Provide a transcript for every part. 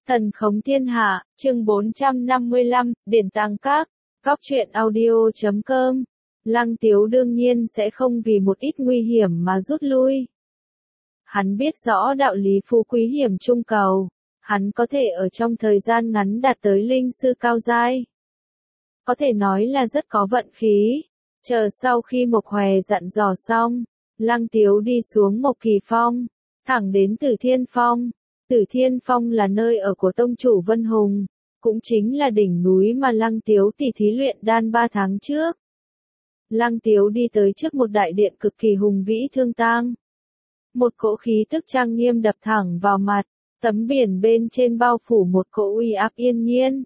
Thần khống thiên hạ, chương 455, Điển Tàng Các, Góc truyện audio.com. Lăng Tiếu đương nhiên sẽ không vì một ít nguy hiểm mà rút lui. Hắn biết rõ đạo lý phú quý hiểm trung cầu, hắn có thể ở trong thời gian ngắn đạt tới linh sư cao giai. Có thể nói là rất có vận khí. Chờ sau khi Mộc Hòe dặn dò xong, Lăng Tiếu đi xuống Mộc Kỳ Phong, thẳng đến Tử Thiên Phong. Tử Thiên Phong là nơi ở của tông chủ Vân Hùng, cũng chính là đỉnh núi mà Lăng Tiếu tỉ thí luyện đan 3 tháng trước. Lăng Tiếu đi tới trước một đại điện cực kỳ hùng vĩ thương tang. Một cỗ khí tức trang nghiêm đập thẳng vào mặt, tấm biển bên trên bao phủ một cỗ uy áp yên nhiên.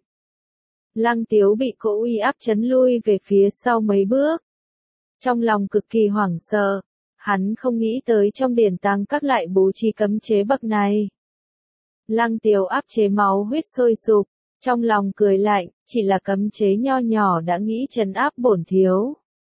Lăng Tiếu bị cỗ uy áp chấn lui về phía sau mấy bước. Trong lòng cực kỳ hoảng sợ, hắn không nghĩ tới trong Điển Tàng Các lại bố trí cấm chế bậc này. Lăng Tiếu áp chế máu huyết sôi sục, trong lòng cười lạnh, chỉ là cấm chế nho nhỏ đã nghĩ trấn áp bổn thiếu.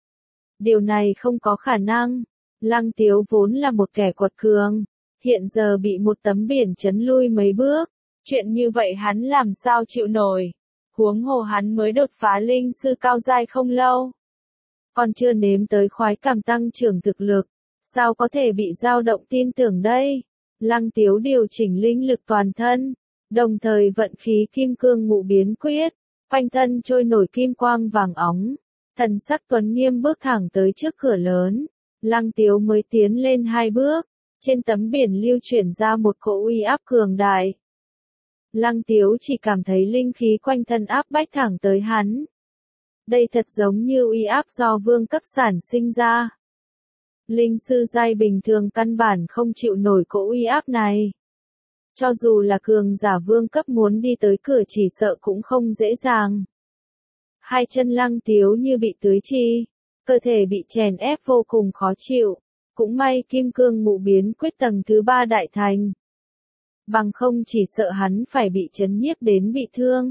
Điều này không có khả năng, Lăng Tiếu vốn là một kẻ quật cường, hiện giờ bị một tấm biển chấn lui mấy bước, chuyện như vậy hắn làm sao chịu nổi, huống hồ hắn mới đột phá linh sư cao giai không lâu. Còn chưa nếm tới khoái cảm tăng trưởng thực lực, sao có thể bị dao động tin tưởng đây? Lăng Tiếu điều chỉnh linh lực toàn thân, đồng thời vận khí kim cương ngũ biến quyết, quanh thân trôi nổi kim quang vàng óng, thần sắc tuấn nghiêm bước thẳng tới trước cửa lớn. Lăng Tiếu mới tiến lên 2 bước, trên tấm biển lưu chuyển ra một cỗ uy áp cường đại. Lăng Tiếu chỉ cảm thấy linh khí quanh thân áp bách thẳng tới hắn. Đây thật giống như uy áp do vương cấp sản sinh ra. Linh sư giai bình thường căn bản không chịu nổi cỗ uy áp này. Cho dù là cường giả vương cấp muốn đi tới cửa chỉ sợ cũng không dễ dàng. Hai chân Lăng Tiếu như bị tưới chi, cơ thể bị chèn ép vô cùng khó chịu. Cũng may kim cương ngũ biến quyết tầng thứ 3 đại thành. Bằng không chỉ sợ hắn phải bị chấn nhiếp đến bị thương.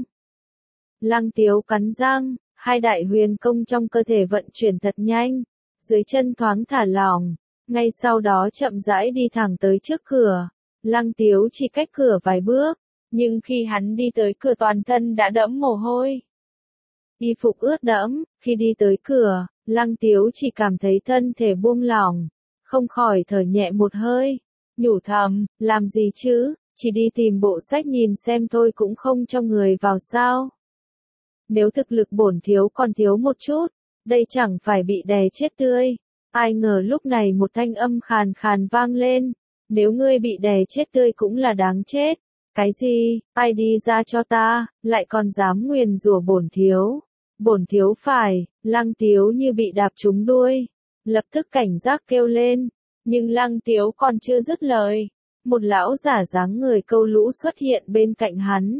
Lăng Tiếu cắn răng, hai đại huyền công trong cơ thể vận chuyển thật nhanh, dưới chân thoáng thả lỏng, ngay sau đó chậm rãi đi thẳng tới trước cửa. Lăng Tiếu chỉ cách cửa vài bước, nhưng khi hắn đi tới cửa toàn thân đã đẫm mồ hôi. Y phục ướt đẫm, khi đi tới cửa, Lăng Tiếu chỉ cảm thấy thân thể buông lỏng, không khỏi thở nhẹ một hơi, nhủ thầm, làm gì chứ, chỉ đi tìm bộ sách nhìn xem thôi cũng không cho người vào sao. Nếu thực lực bổn thiếu còn thiếu một chút, đây chẳng phải bị đè chết tươi. Ai ngờ lúc này một thanh âm khàn khàn vang lên, nếu ngươi bị đè chết tươi cũng là đáng chết. Cái gì, ai đi ra cho ta, lại còn dám nguyền rủa bổn thiếu. Bổn thiếu phải, Lăng Tiếu như bị đạp trúng đuôi, lập tức cảnh giác kêu lên, nhưng Lăng Tiếu còn chưa dứt lời. Một lão giả dáng người câu lũ xuất hiện bên cạnh hắn.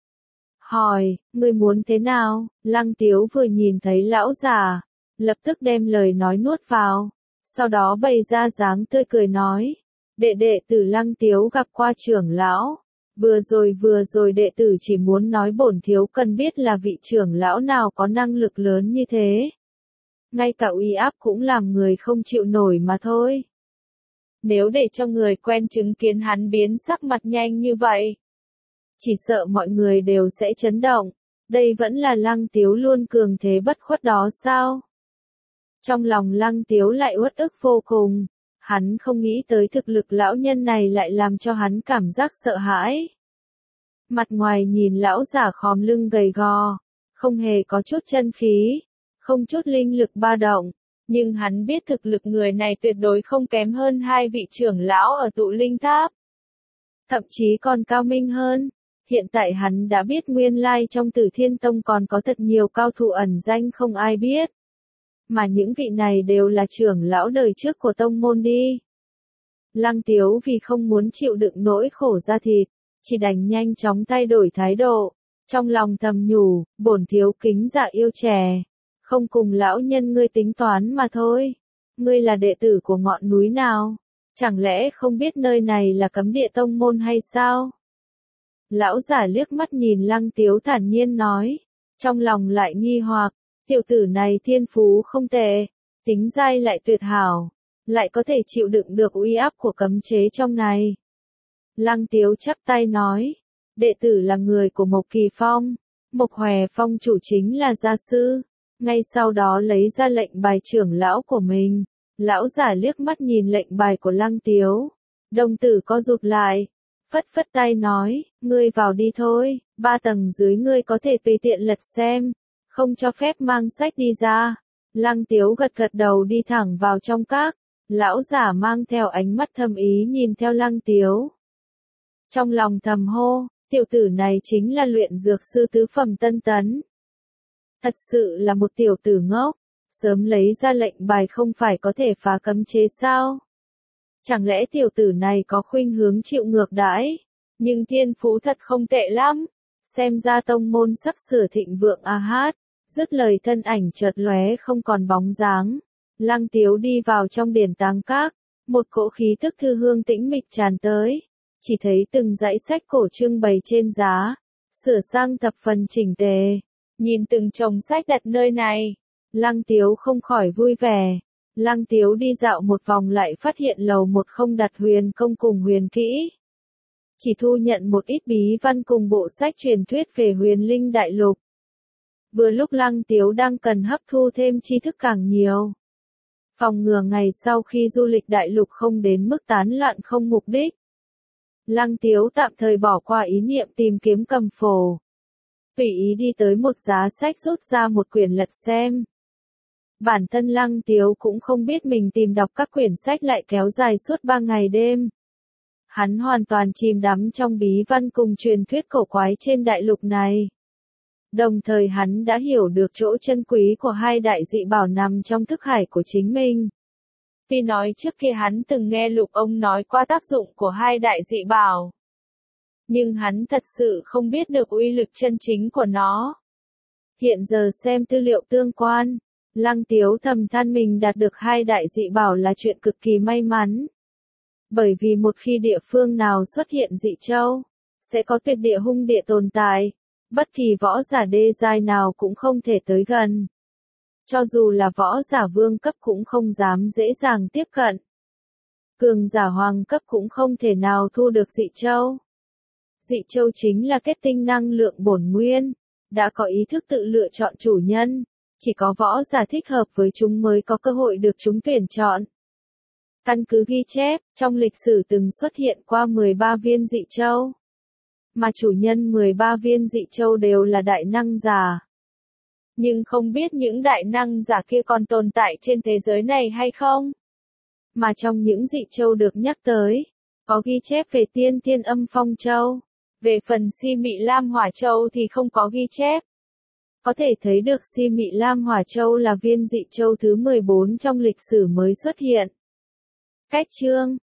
Hỏi, ngươi muốn thế nào? Lăng Tiếu vừa nhìn thấy lão giả, lập tức đem lời nói nuốt vào, sau đó bày ra dáng tươi cười nói, đệ tử Lăng Tiếu gặp qua trưởng lão, vừa rồi đệ tử chỉ muốn nói bổn thiếu cần biết là vị trưởng lão nào có năng lực lớn như thế. Ngay cả uy áp cũng làm người không chịu nổi mà thôi. Nếu để cho người quen chứng kiến hắn biến sắc mặt nhanh như vậy, chỉ sợ mọi người đều sẽ chấn động, đây vẫn là Lăng Tiếu luôn cường thế bất khuất đó sao? Trong lòng Lăng Tiếu lại uất ức vô cùng, hắn không nghĩ tới thực lực lão nhân này lại làm cho hắn cảm giác sợ hãi. Mặt ngoài nhìn lão giả khom lưng gầy gò, không hề có chút chân khí, không chút linh lực ba động, nhưng hắn biết thực lực người này tuyệt đối không kém hơn hai vị trưởng lão ở tụ linh tháp. Thậm chí còn cao minh hơn. Hiện tại hắn đã biết nguyên lai trong Tử Thiên Tông còn có thật nhiều cao thủ ẩn danh không ai biết. Mà những vị này đều là trưởng lão đời trước của tông môn đi. Lăng Tiếu vì không muốn chịu đựng nỗi khổ da thịt, chỉ đành nhanh chóng thay đổi thái độ. Trong lòng thầm nhủ, bổn thiếu kính dạ yêu trẻ, không cùng lão nhân ngươi tính toán mà thôi. Ngươi là đệ tử của ngọn núi nào? Chẳng lẽ không biết nơi này là cấm địa tông môn hay sao? Lão giả liếc mắt nhìn Lăng Tiếu thản nhiên nói, trong lòng lại nghi hoặc, tiểu tử này thiên phú không tệ, tính giai lại tuyệt hảo, lại có thể chịu đựng được uy áp của cấm chế trong này. Lăng Tiếu chắp tay nói, Đệ tử là người của Mộc Kỳ Phong, Mộc Hòe Phong chủ chính là gia sư. Ngay sau đó lấy ra lệnh bài trưởng lão của mình. Lão giả liếc mắt nhìn lệnh bài của Lăng Tiếu. Đồng tử co rụt lại. Phất phất tay nói, ngươi vào đi thôi, 3 tầng dưới ngươi có thể tùy tiện lật xem. Không cho phép mang sách đi ra. Lăng Tiếu gật gật đầu đi thẳng vào trong các. Lão giả mang theo ánh mắt thâm ý nhìn theo Lăng Tiếu. Trong lòng thầm hô, tiểu tử này chính là luyện dược sư tứ phẩm Tân Tấn. Thật sự là một tiểu tử ngốc, sớm lấy ra lệnh bài không phải có thể phá cấm chế sao? Chẳng lẽ tiểu tử này có khuynh hướng chịu ngược đãi? Nhưng thiên phú thật không tệ lắm, xem ra tông môn sắp sửa thịnh vượng a hát. Dứt lời thân ảnh chợt lóe không còn bóng dáng. Lăng Tiếu đi vào trong điển tàng các, một cỗ khí tức thư hương tĩnh mịch tràn tới. Chỉ thấy từng dãy sách cổ trưng bày trên giá, sửa sang thập phần chỉnh tề. Nhìn từng chồng sách đặt nơi này, Lăng Tiếu không khỏi vui vẻ. Lăng Tiếu đi dạo một vòng lại phát hiện lầu 1 không đặt huyền công cùng huyền kỹ. Chỉ thu nhận một ít bí văn cùng bộ sách truyền thuyết về huyền linh đại lục. Vừa lúc Lăng Tiếu đang cần hấp thu thêm tri thức càng nhiều. Phòng ngừa ngày sau khi du lịch đại lục không đến mức tán loạn không mục đích. Lăng Tiếu tạm thời bỏ qua ý niệm tìm kiếm cầm phổ. Tùy ý đi tới một giá sách rút ra một quyển lật xem. Bản thân Lăng Tiếu cũng không biết mình tìm đọc các quyển sách lại kéo dài suốt 3 ngày đêm. Hắn hoàn toàn chìm đắm trong bí văn cùng truyền thuyết cổ quái trên đại lục này. Đồng thời hắn đã hiểu được chỗ chân quý của hai đại dị bảo nằm trong thức hải của chính mình. Tuy nói trước kia hắn từng nghe Lục ông nói qua tác dụng của hai đại dị bảo, nhưng hắn thật sự không biết được uy lực chân chính của nó. Hiện giờ xem tư liệu tương quan, Lăng Tiếu thầm than mình đạt được hai đại dị bảo là chuyện cực kỳ may mắn. Bởi vì một khi địa phương nào xuất hiện dị châu, sẽ có tuyệt địa hung địa tồn tại, bất kỳ võ giả đê giai nào cũng không thể tới gần. Cho dù là võ giả vương cấp cũng không dám dễ dàng tiếp cận. Cường giả hoàng cấp cũng không thể nào thu được dị châu. Dị châu chính là kết tinh năng lượng bổn nguyên, đã có ý thức tự lựa chọn chủ nhân, chỉ có võ giả thích hợp với chúng mới có cơ hội được chúng tuyển chọn. Căn cứ ghi chép, trong lịch sử từng xuất hiện qua 13 viên dị châu, mà chủ nhân 13 viên dị châu đều là đại năng giả. Nhưng không biết những đại năng giả kia còn tồn tại trên thế giới này hay không? Mà trong những dị châu được nhắc tới, có ghi chép về Tiên Thiên Âm Phong Châu. Về phần Si Mị Lam Hỏa Châu thì không có ghi chép. Có thể thấy được Si Mị Lam Hỏa Châu là viên dị châu thứ 14 trong lịch sử mới xuất hiện. Cách chương